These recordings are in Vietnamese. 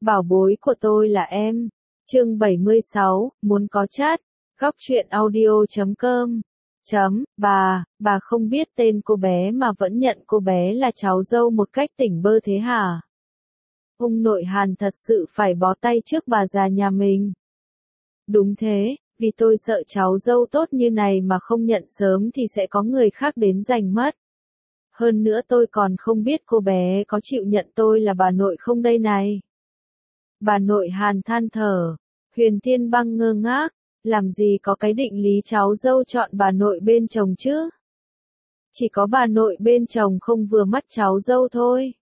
Bảo bối của tôi là em. Chương 76, muốn có chat. Góc truyện audio.com. Bà không biết tên cô bé mà vẫn nhận cô bé là cháu dâu một cách tỉnh bơ thế hả? Ông nội Hàn thật sự phải bó tay trước bà già nhà mình. Đúng thế, vì tôi sợ cháu dâu tốt như này mà không nhận sớm thì sẽ có người khác đến giành mất. Hơn nữa tôi còn không biết cô bé có chịu nhận tôi là bà nội không đây này. Bà nội Hàn than thở. Huyền Thiên Băng ngơ ngác, làm gì có cái định lý cháu dâu chọn bà nội bên chồng chứ? Chỉ có bà nội bên chồng không vừa mắt cháu dâu thôi.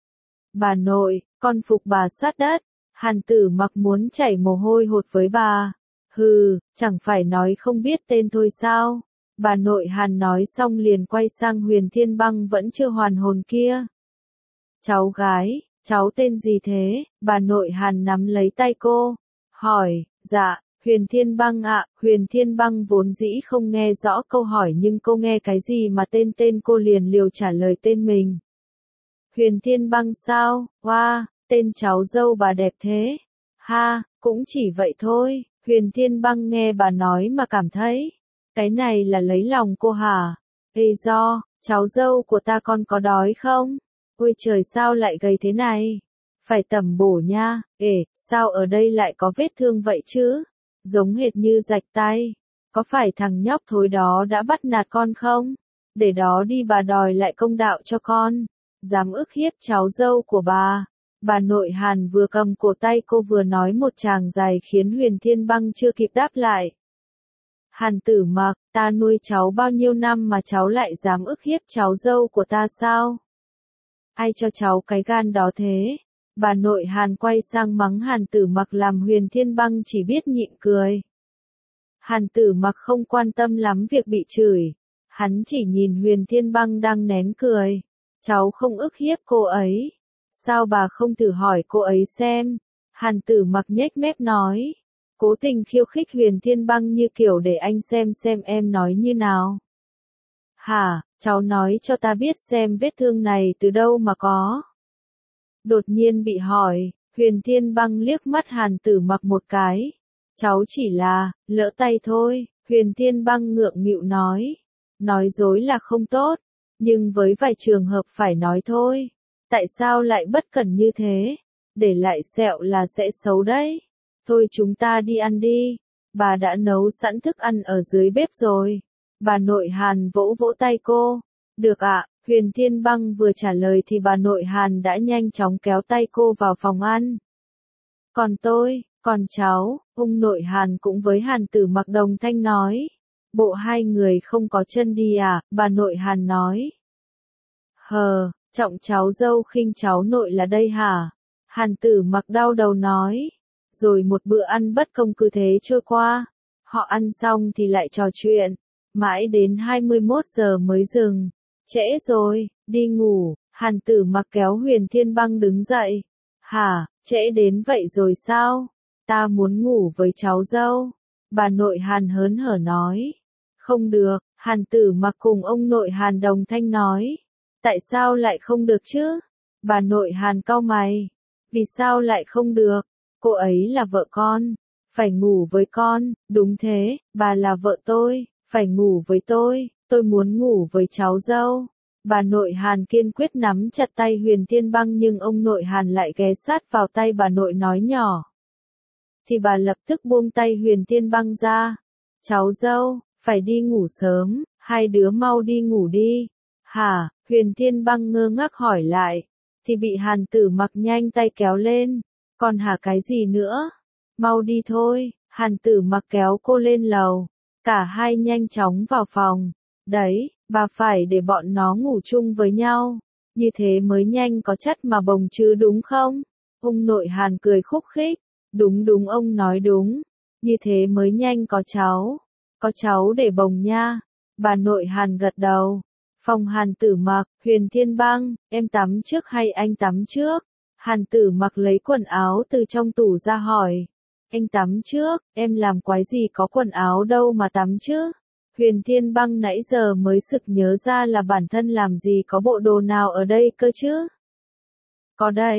Bà nội, con phục bà sát đất. Hàn Tử Mặc muốn chảy mồ hôi hột với bà. Hừ, chẳng phải nói không biết tên thôi sao? Bà nội Hàn nói xong liền quay sang Huyền Thiên Băng vẫn chưa hoàn hồn kia. Cháu gái, cháu tên gì thế? Bà nội Hàn nắm lấy tay cô, hỏi. Dạ, Huyền Thiên Băng ạ. Huyền Thiên Băng vốn dĩ không nghe rõ câu hỏi nhưng cô nghe cái gì mà tên cô liền liều trả lời tên mình. Huyền Thiên Băng sao? Wow, tên cháu dâu bà đẹp thế. Ha, cũng chỉ vậy thôi. Huyền Thiên Băng nghe bà nói mà cảm thấy, cái này là lấy lòng cô hả? Ê do, cháu dâu của ta con có đói không? Ôi trời sao lại gầy thế này? Phải tẩm bổ nha. Ê, sao ở đây lại có vết thương vậy chứ? Giống hệt như rạch tay. Có phải thằng nhóc thối đó đã bắt nạt con không? Để đó đi bà đòi lại công đạo cho con. Dám ức hiếp cháu dâu của bà. Bà nội Hàn vừa cầm cổ tay cô vừa nói một tràng dài khiến Huyền Thiên Băng chưa kịp đáp lại. Hàn Tử Mặc, ta nuôi cháu bao nhiêu năm mà cháu lại dám ức hiếp cháu dâu của ta sao? Ai cho cháu cái gan đó thế? Bà nội Hàn quay sang mắng Hàn Tử Mặc làm Huyền Thiên Băng chỉ biết nhịn cười. Hàn Tử Mặc không quan tâm lắm việc bị chửi. Hắn chỉ nhìn Huyền Thiên Băng đang nén cười. Cháu không ức hiếp cô ấy. Sao bà không thử hỏi cô ấy xem? Hàn Tử Mặc nhếch mép nói. Cố tình khiêu khích Huyền Thiên Băng như kiểu để anh xem em nói như nào. Hả, cháu nói cho ta biết xem vết thương này từ đâu mà có. Đột nhiên bị hỏi, Huyền Thiên Băng liếc mắt Hàn Tử Mặc một cái. Cháu chỉ là, lỡ tay thôi, Huyền Thiên Băng ngượng nghịu nói. Nói dối là không tốt, nhưng với vài trường hợp phải nói thôi. Tại sao lại bất cẩn như thế? Để lại sẹo là sẽ xấu đấy. Thôi chúng ta đi ăn đi. Bà đã nấu sẵn thức ăn ở dưới bếp rồi. Bà nội Hàn vỗ vỗ tay cô. Được ạ. Huyền Thiên Băng vừa trả lời thì bà nội Hàn đã nhanh chóng kéo tay cô vào phòng ăn. Còn tôi, còn cháu, ông nội Hàn cũng với Hàn Tử Mặc đồng thanh nói. Bộ hai người không có chân đi à? Bà nội Hàn nói. Trọng cháu dâu khinh cháu nội là đây hả? Hàn Tử Mặc đau đầu nói. Rồi một bữa ăn bất công cứ thế trôi qua. Họ ăn xong thì lại trò chuyện. Mãi đến 21 giờ mới dừng. Trễ rồi, đi ngủ. Hàn Tử Mặc kéo Huyền Thiên Băng đứng dậy. Hả, trễ đến vậy rồi sao? Ta muốn ngủ với cháu dâu. Bà nội Hàn hớn hở nói. Không được, Hàn Tử Mặc cùng ông nội Hàn đồng thanh nói. Tại sao lại không được chứ? Bà nội Hàn cau mày. Vì sao lại không được? Cô ấy là vợ con. Phải ngủ với con. Đúng thế, bà là vợ tôi. Phải ngủ với tôi muốn ngủ với cháu dâu. Bà nội Hàn kiên quyết nắm chặt tay Huyền Thiên Băng nhưng ông nội Hàn lại ghé sát vào tay bà nội nói nhỏ. Thì bà lập tức buông tay Huyền Thiên Băng ra. Cháu dâu, phải đi ngủ sớm, hai đứa mau đi ngủ đi. Hả, Huyền Thiên Băng ngơ ngác hỏi lại. Thì bị Hàn Tử Mặc nhanh tay kéo lên. Còn hả cái gì nữa? Mau đi thôi. Hàn Tử Mặc kéo cô lên lầu. Cả hai nhanh chóng vào phòng. Đấy, bà phải để bọn nó ngủ chung với nhau. Như thế mới nhanh có chất mà bồng chứ đúng không? Ông nội Hàn cười khúc khích. Đúng ông nói đúng. Như thế mới nhanh có cháu. Có cháu để bồng nha. Bà nội Hàn gật đầu. Phòng Hàn Tử Mặc, Huyền Thiên Băng, em tắm trước hay anh tắm trước? Hàn Tử Mặc lấy quần áo từ trong tủ ra hỏi. Anh tắm trước, em làm quái gì có quần áo đâu mà tắm chứ? Huyền Thiên Băng nãy giờ mới sực nhớ ra là bản thân làm gì có bộ đồ nào ở đây cơ chứ? Có đấy,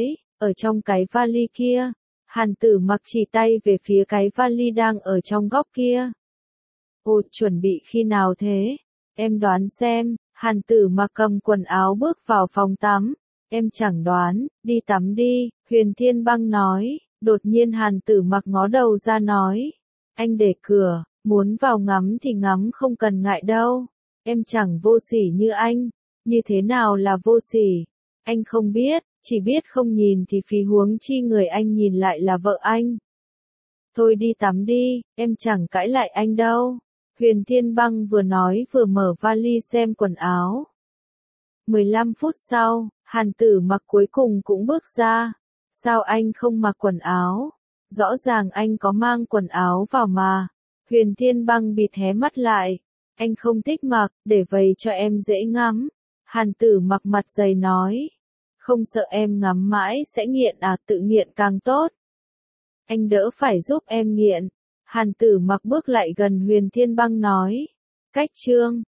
ở trong cái vali kia. Hàn Tử Mặc chỉ tay về phía cái vali đang ở trong góc kia. Ồ, chuẩn bị khi nào thế? Em đoán xem. Hàn Tử Mặc cầm quần áo bước vào phòng tắm. Em chẳng đoán, đi tắm đi, Huyền Thiên Băng nói. Đột nhiên Hàn Tử Mặc ngó đầu ra nói. Anh để cửa, muốn vào ngắm thì ngắm không cần ngại đâu. Em chẳng vô sỉ như anh. Như thế nào là vô sỉ? Anh không biết, chỉ biết không nhìn thì phí, huống chi người anh nhìn lại là vợ anh. Thôi đi tắm đi, em chẳng cãi lại anh đâu. Huyền Thiên Băng vừa nói vừa mở vali xem quần áo. 15 phút sau, Hàn Tử Mặc cuối cùng cũng bước ra. Sao anh không mặc quần áo? Rõ ràng anh có mang quần áo vào mà. Huyền Thiên Băng bịt hé mắt lại. Anh không thích mặc, để vầy cho em dễ ngắm. Hàn Tử Mặc mặt dày nói. Không sợ em ngắm mãi sẽ nghiện à, tự nghiện càng tốt. Anh đỡ phải giúp em nghiện. Hàn Tử Mặc bước lại gần Huyền Thiên Băng nói. Cách chương